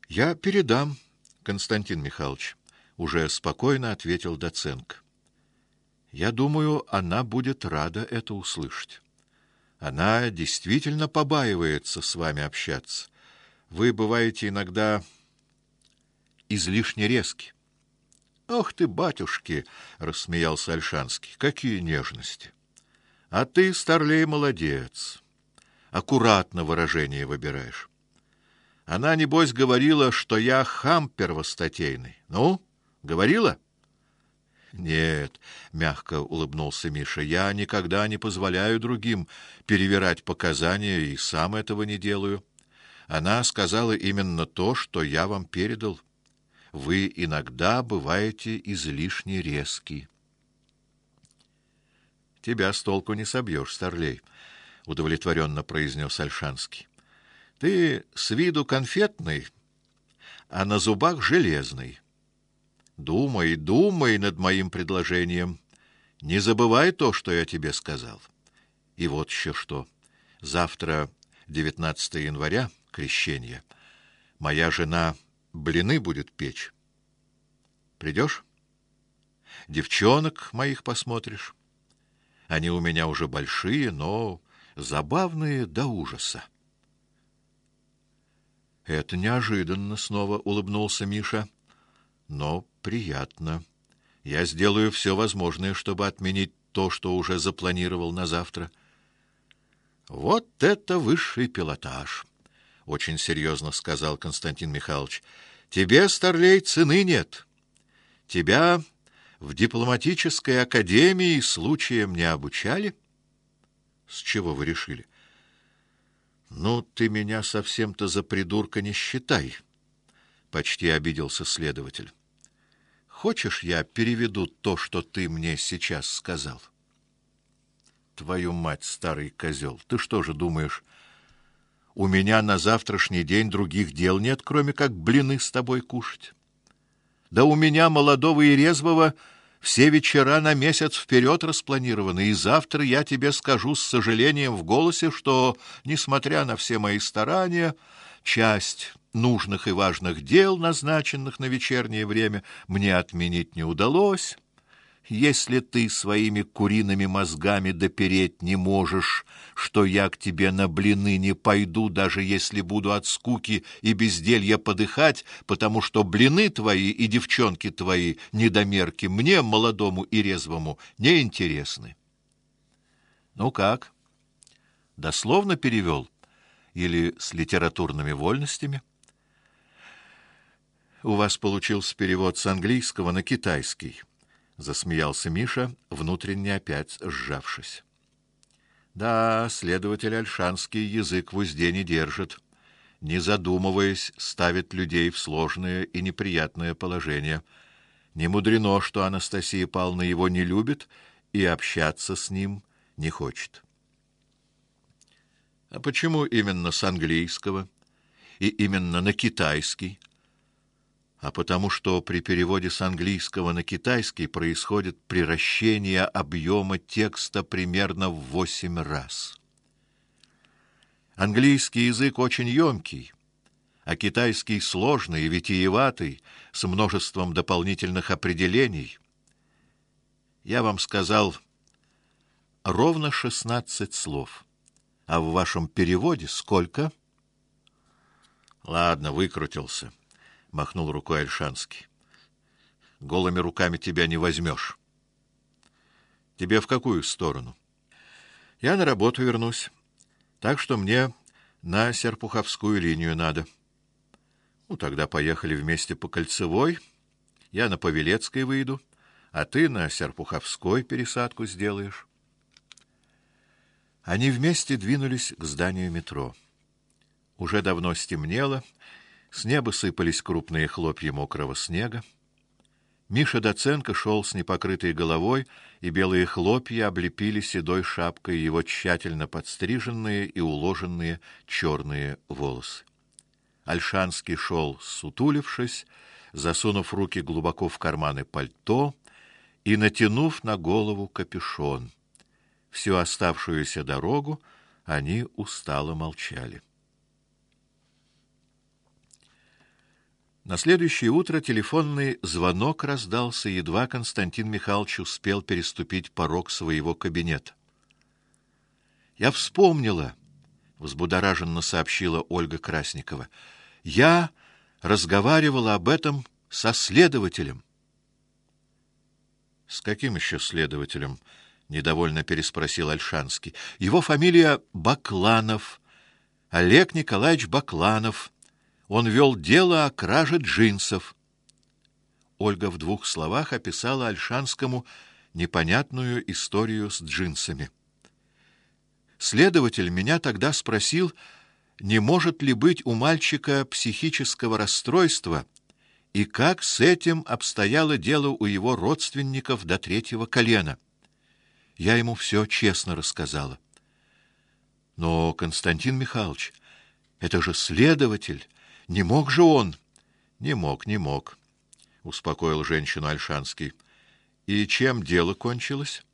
Я передам, Константин Михайлович, уже спокойно ответил Доценко. Я думаю, она будет рада это услышать. Она действительно побаивается с вами общаться. Вы бываете иногда излишне резки. Ох ты, батюшки, рассмеялся Ольшанский. Какие нежности. А ты, старлей, молодец. Аккуратно выражение выбираешь. Она небось говорила, что я хам первостатейный. Ну, говорила? Нет, мягко улыбнулся Миша. Я никогда не позволяю другим перевирать показания и сам этого не делаю. Она сказала именно то, что я вам передал. Вы иногда бываете излишне резки. Тебя с толку не собьешь, старлей, удовлетворенно произнес Ольшанский. Ты с виду конфетный, а на зубах железный. Думай, думай над моим предложением. Не забывай то, что я тебе сказал. И вот еще что. Завтра, 19 января, крещение. Моя жена блины будет печь. Придешь? Девчонок моих посмотришь. Они у меня уже большие, но забавные до ужаса. Это неожиданно, снова улыбнулся Миша. Но приятно. Я сделаю все возможное, чтобы отменить то, что уже запланировал на завтра. Вот это высший пилотаж, очень серьезно сказал Константин Михайлович. Тебе, старлей, цены нет. Тебя в дипломатической академии случаем не обучали? С чего вы решили? Ну, ты меня совсем-то за придурка не считай, почти обиделся следователь. Хочешь, я переведу то, что ты мне сейчас сказал? Твою мать, старый козел, ты что же думаешь, у меня на завтрашний день других дел нет, кроме как блины с тобой кушать? Да у меня, молодого и резвого, все вечера на месяц вперед распланированы, и завтра я тебе скажу с сожалением в голосе, что, несмотря на все мои старания, часть нужных и важных дел, назначенных на вечернее время, мне отменить не удалось. Если ты своими куриными мозгами допереть не можешь, что я к тебе на блины не пойду, даже если буду от скуки и безделья подыхать, потому что блины твои и девчонки твои, недомерки, мне, молодому и резвому, не интересны. Ну как? Дословно перевел или с литературными вольностями? У вас получился перевод с английского на китайский. Засмеялся Миша, внутренне опять сжавшись. Да, следователь Ольшанский язык в узде не держит, не задумываясь, ставит людей в сложное и неприятное положение. Не мудрено, что Анастасия Павловна его не любит и общаться с ним не хочет. А почему именно с английского и именно на китайский? А потому что при переводе с английского на китайский происходит приращение объема текста примерно в 8 раз. Английский язык очень ёмкий, а китайский сложный и витиеватый, с множеством дополнительных определений. Я вам сказал ровно 16 слов, а в вашем переводе сколько? Ладно, выкрутился. Махнул рукой Ольшанский. Голыми руками тебя не возьмешь. Тебе в какую сторону? Я на работу вернусь. Так что мне на Серпуховскую линию надо. Ну тогда поехали вместе по Кольцевой. Я на Павелецкой выйду, а ты на Серпуховской пересадку сделаешь. Они вместе двинулись к зданию метро. Уже давно стемнело. С неба сыпались крупные хлопья мокрого снега. Миша Доценко шел с непокрытой головой, и белые хлопья облепили седой шапкой его тщательно подстриженные и уложенные черные волосы. Ольшанский шел, сутулившись, засунув руки глубоко в карманы пальто и натянув на голову капюшон. Всю оставшуюся дорогу они устало молчали. На следующее утро телефонный звонок раздался, едва Константин Михайлович успел переступить порог своего кабинета. «Я вспомнила», — взбудораженно сообщила Ольга Красникова. «Я разговаривала об этом со следователем». «С каким еще следователем?» — недовольно переспросил Ольшанский. «Его фамилия Бакланов, Олег Николаевич Бакланов. Он вел дело о краже джинсов». Ольга в 2 словах описала Ольшанскому непонятную историю с джинсами. Следователь меня тогда спросил, не может ли быть у мальчика психического расстройства и как с этим обстояло дело у его родственников до 3-го колена. Я ему все честно рассказала. Но, Константин Михайлович, это же следователь, не мог же он? Не мог, успокоил женщину Ольшанский. И чем дело кончилось?